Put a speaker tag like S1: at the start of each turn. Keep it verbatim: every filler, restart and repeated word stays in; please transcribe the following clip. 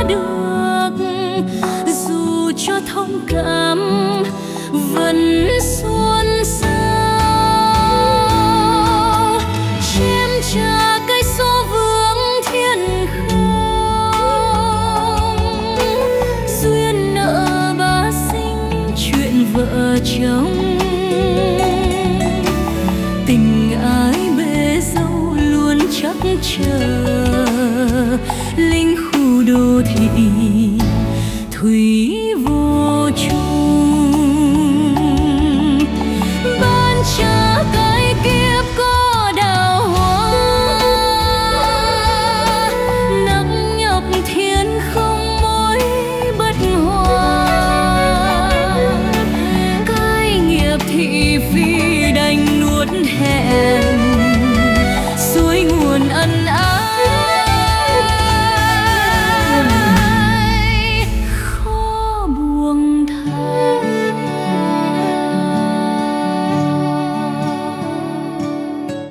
S1: được, dù cho thông cảm vẫn xuân sao. Chém trả cây số vướng thiên không, duyên nợ bá sinh chuyện vợ chồng.